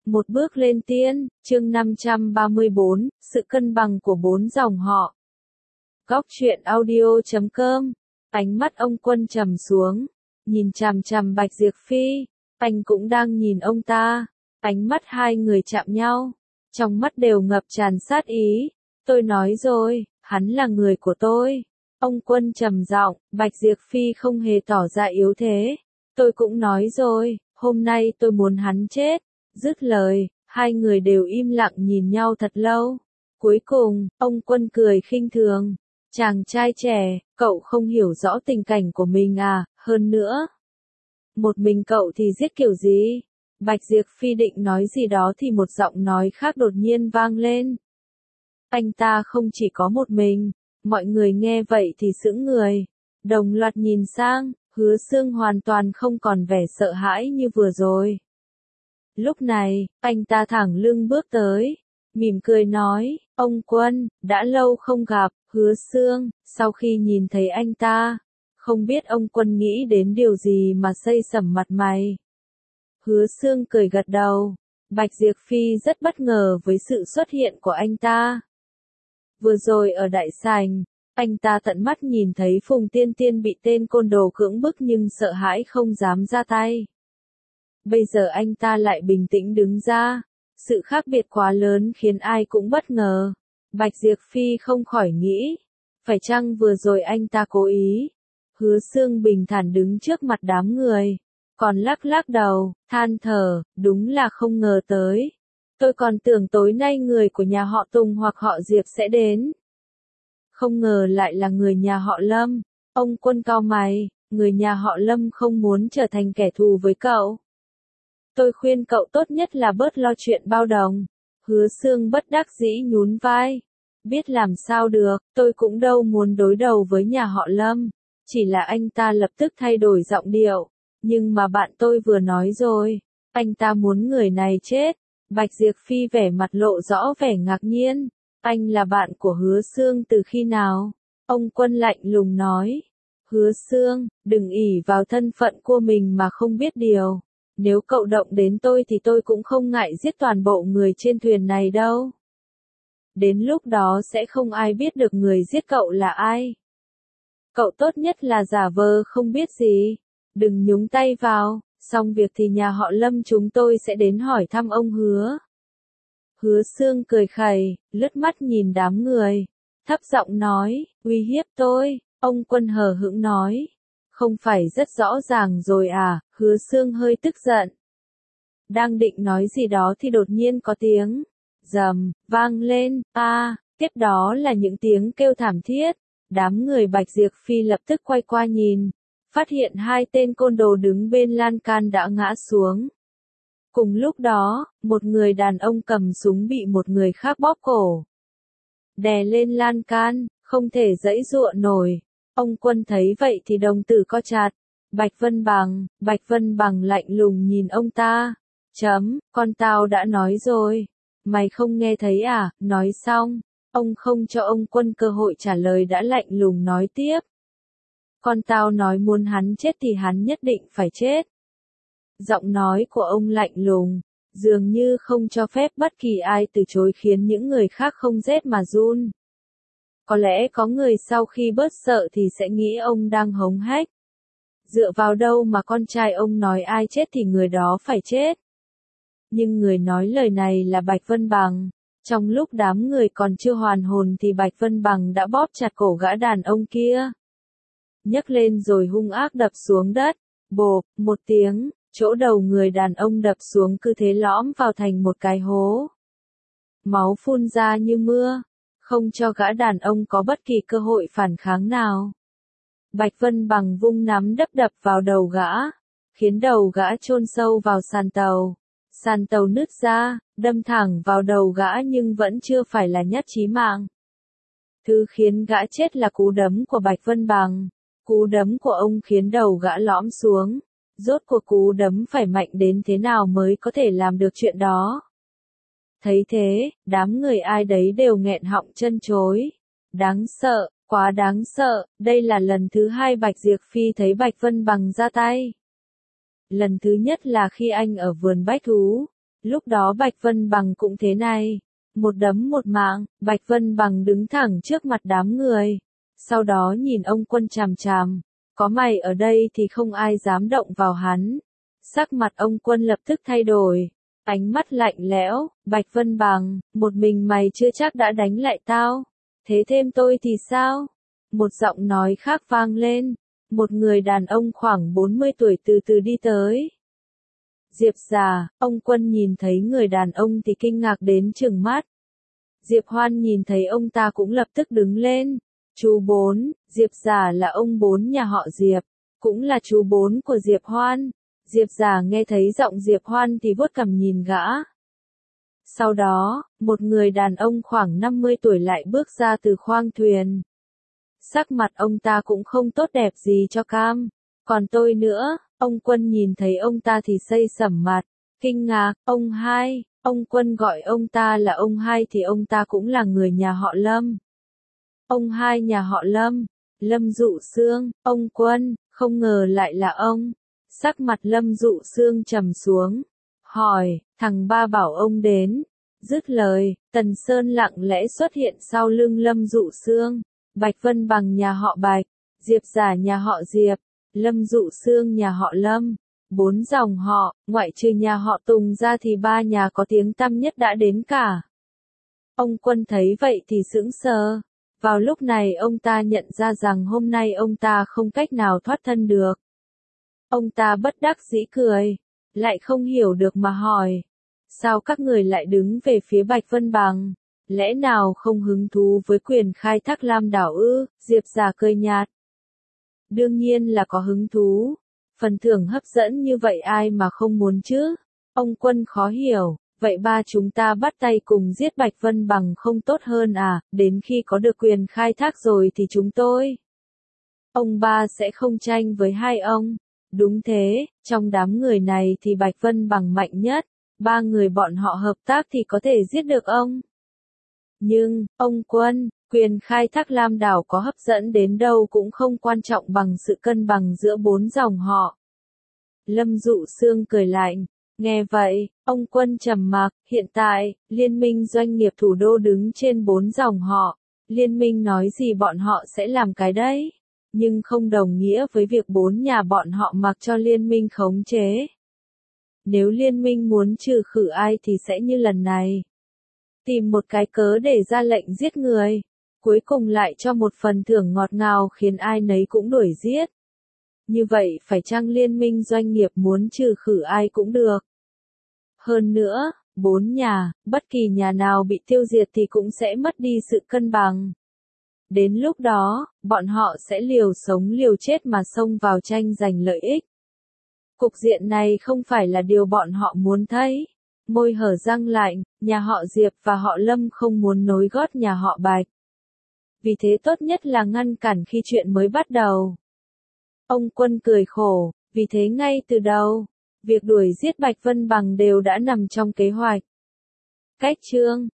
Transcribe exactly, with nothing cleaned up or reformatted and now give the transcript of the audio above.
Một bước lên tiên, chương năm trăm ba mươi bốn, sự cân bằng của bốn dòng họ. Góc truyện audio chấm com. Ánh mắt ông Quân trầm xuống, nhìn chằm chằm Bạch Diệp Phi, anh cũng đang nhìn ông ta. Ánh mắt hai người chạm nhau, trong mắt đều ngập tràn sát ý. Tôi nói rồi, hắn là người của tôi. Ông Quân trầm giọng, Bạch Diệp Phi không hề tỏ ra yếu thế. Tôi cũng nói rồi, hôm nay tôi muốn hắn chết. Dứt lời, hai người đều im lặng nhìn nhau thật lâu. Cuối cùng, ông Quân cười khinh thường. Chàng trai trẻ, cậu không hiểu rõ tình cảnh của mình à, hơn nữa. Một mình cậu thì giết kiểu gì? Bạch Diệp Phi định nói gì đó thì một giọng nói khác đột nhiên vang lên. Anh ta không chỉ có một mình, mọi người nghe vậy thì sững người. Đồng loạt nhìn sang, Hứa Xương hoàn toàn không còn vẻ sợ hãi như vừa rồi. Lúc này, anh ta thẳng lưng bước tới, mỉm cười nói, ông Quân, đã lâu không gặp. Hứa Xương, sau khi nhìn thấy anh ta, không biết ông Quân nghĩ đến điều gì mà xây sẩm mặt mày. Hứa Xương cười gật đầu, Bạch Diệp Phi rất bất ngờ với sự xuất hiện của anh ta. Vừa rồi ở đại sảnh, anh ta tận mắt nhìn thấy Phùng Tiên Tiên bị tên côn đồ cưỡng bức nhưng sợ hãi không dám ra tay. Bây giờ anh ta lại bình tĩnh đứng ra, sự khác biệt quá lớn khiến ai cũng bất ngờ. Bạch Diệp Phi không khỏi nghĩ, phải chăng vừa rồi anh ta cố ý? Hứa Xương bình thản đứng trước mặt đám người, còn lắc lắc đầu, than thở, đúng là không ngờ tới. Tôi còn tưởng tối nay người của nhà họ Tùng hoặc họ Diệp sẽ đến. Không ngờ lại là người nhà họ Lâm. Ông Quân cau mày, người nhà họ Lâm không muốn trở thành kẻ thù với cậu. Tôi khuyên cậu tốt nhất là bớt lo chuyện bao đồng. Hứa Xương bất đắc dĩ nhún vai. Biết làm sao được, tôi cũng đâu muốn đối đầu với nhà họ Lâm. Chỉ là anh ta lập tức thay đổi giọng điệu. Nhưng mà bạn tôi vừa nói rồi, anh ta muốn người này chết. Bạch Diệp Phi vẻ mặt lộ rõ vẻ ngạc nhiên. Anh là bạn của Hứa Xương từ khi nào? Ông Quân lạnh lùng nói. Hứa Xương, đừng ỷ vào thân phận của mình mà không biết điều. Nếu cậu động đến tôi thì tôi cũng không ngại giết toàn bộ người trên thuyền này đâu. Đến lúc đó sẽ không ai biết được người giết cậu là ai. Cậu tốt nhất là giả vờ không biết gì. Đừng nhúng tay vào, xong việc thì nhà họ Lâm chúng tôi sẽ đến hỏi thăm ông Hứa. Hứa Xương cười khẩy, lướt mắt nhìn đám người. Thấp giọng nói, uy hiếp tôi. Ông Quân hờ hững nói. Không phải rất rõ ràng rồi à? Hứa Xương hơi tức giận. Đang định nói gì đó thì đột nhiên có tiếng rầm vang lên, a, à, tiếp đó là những tiếng kêu thảm thiết. Đám người Bạch Diệp Phi lập tức quay qua nhìn, phát hiện hai tên côn đồ đứng bên lan can đã ngã xuống. Cùng lúc đó, một người đàn ông cầm súng bị một người khác bóp cổ, đè lên lan can, không thể giãy giụa nổi. Ông Quân thấy vậy thì đồng tử co chặt. Bạch Vân Bằng, Bạch Vân Bằng lạnh lùng nhìn ông ta. Chấm, con tao đã nói rồi. Mày không nghe thấy à? Nói xong, ông không cho ông Quân cơ hội trả lời đã lạnh lùng nói tiếp. Con tao nói muốn hắn chết thì hắn nhất định phải chết. Giọng nói của ông lạnh lùng, dường như không cho phép bất kỳ ai từ chối khiến những người khác không rét mà run. Có lẽ có người sau khi bớt sợ thì sẽ nghĩ ông đang hống hách. Dựa vào đâu mà con trai ông nói ai chết thì người đó phải chết. Nhưng người nói lời này là Bạch Vân Bằng. Trong lúc đám người còn chưa hoàn hồn thì Bạch Vân Bằng đã bóp chặt cổ gã đàn ông kia. Nhấc lên rồi hung ác đập xuống đất. Bộp, một tiếng, chỗ đầu người đàn ông đập xuống cứ thế lõm vào thành một cái hố. Máu phun ra như mưa, không cho gã đàn ông có bất kỳ cơ hội phản kháng nào. Bạch Vân Bằng vung nắm đấm đập vào đầu gã, khiến đầu gã chôn sâu vào sàn tàu. Sàn tàu nứt ra, đâm thẳng vào đầu gã nhưng vẫn chưa phải là nhát chí mạng. Thứ khiến gã chết là cú đấm của Bạch Vân Bằng. Cú đấm của ông khiến đầu gã lõm xuống. Rốt cuộc cú đấm phải mạnh đến thế nào mới có thể làm được chuyện đó? Thấy thế, đám người ai đấy đều nghẹn họng chân chối. Đáng sợ, quá đáng sợ, đây là lần thứ hai Bạch Diệp Phi thấy Bạch Vân Bằng ra tay. Lần thứ nhất là khi anh ở vườn bách thú. Lúc đó Bạch Vân Bằng cũng thế này. Một đấm một mạng, Bạch Vân Bằng đứng thẳng trước mặt đám người. Sau đó nhìn ông Quân chằm chằm. Có mày ở đây thì không ai dám động vào hắn. Sắc mặt ông Quân lập tức thay đổi. Ánh mắt lạnh lẽo, Bạch Vân Bằng, một mình mày chưa chắc đã đánh lại tao. Thế thêm tôi thì sao? Một giọng nói khác vang lên. Một người đàn ông khoảng bốn mươi tuổi từ từ đi tới. Diệp già, ông Quân nhìn thấy người đàn ông thì kinh ngạc đến trừng mắt. Diệp Hoan nhìn thấy ông ta cũng lập tức đứng lên. Chú Bốn, Diệp già là ông Bốn nhà họ Diệp, cũng là chú Bốn của Diệp Hoan. Diệp già nghe thấy giọng Diệp Hoan thì vuốt cằm nhìn gã. Sau đó, một người đàn ông khoảng năm mươi tuổi lại bước ra từ khoang thuyền. Sắc mặt ông ta cũng không tốt đẹp gì cho cam. Còn tôi nữa, ông Quân nhìn thấy ông ta thì xây sẩm mặt, kinh ngạc, ông hai, ông Quân gọi ông ta là ông hai thì ông ta cũng là người nhà họ Lâm. Ông hai nhà họ Lâm, Lâm Dụ Sương, ông Quân, không ngờ lại là ông. Sắc mặt Lâm Dụ Sương trầm xuống, hỏi, thằng ba bảo ông đến. Dứt lời, Tần Sơn lặng lẽ xuất hiện sau lưng Lâm Dụ Sương. Bạch Vân Bằng nhà họ Bạch, Diệp Giả nhà họ Diệp, Lâm Dụ Sương nhà họ Lâm. Bốn dòng họ, ngoại trừ nhà họ Tùng ra thì ba nhà có tiếng tăm nhất đã đến cả. Ông Quân thấy vậy thì sững sờ. Vào lúc này ông ta nhận ra rằng hôm nay ông ta không cách nào thoát thân được. Ông ta bất đắc dĩ cười, lại không hiểu được mà hỏi. Sao các người lại đứng về phía Bạch Vân Bằng? Lẽ nào không hứng thú với quyền khai thác Lam đảo ư? Diệp Giả cười nhạt. Đương nhiên là có hứng thú. Phần thưởng hấp dẫn như vậy ai mà không muốn chứ? Ông Quân khó hiểu. Vậy ba chúng ta bắt tay cùng giết Bạch Vân Bằng không tốt hơn à? Đến khi có được quyền khai thác rồi thì chúng tôi. Ông ba sẽ không tranh với hai ông. Đúng thế, trong đám người này thì Bạch Vân Bằng mạnh nhất. Ba người bọn họ hợp tác thì có thể giết được ông. Nhưng, ông Quân, quyền khai thác Lam đảo có hấp dẫn đến đâu cũng không quan trọng bằng sự cân bằng giữa bốn dòng họ. Lâm Dụ Sương cười lạnh. Nghe vậy, ông Quân trầm mặc, hiện tại, Liên minh doanh nghiệp thủ đô đứng trên bốn dòng họ. Liên minh nói gì bọn họ sẽ làm cái đấy. Nhưng không đồng nghĩa với việc bốn nhà bọn họ mặc cho liên minh khống chế. Nếu liên minh muốn trừ khử ai thì sẽ như lần này. Tìm một cái cớ để ra lệnh giết người. Cuối cùng lại cho một phần thưởng ngọt ngào khiến ai nấy cũng đuổi giết. Như vậy phải chăng liên minh doanh nghiệp muốn trừ khử ai cũng được. Hơn nữa, bốn nhà, bất kỳ nhà nào bị tiêu diệt thì cũng sẽ mất đi sự cân bằng. Đến lúc đó, bọn họ sẽ liều sống liều chết mà xông vào tranh giành lợi ích. Cục diện này không phải là điều bọn họ muốn thấy. Môi hở răng lạnh, nhà họ Diệp và họ Lâm không muốn nối gót nhà họ Bạch. Vì thế tốt nhất là ngăn cản khi chuyện mới bắt đầu. Ông Quân cười khổ, vì thế ngay từ đầu, việc đuổi giết Bạch Vân Bằng đều đã nằm trong kế hoạch. Cách chương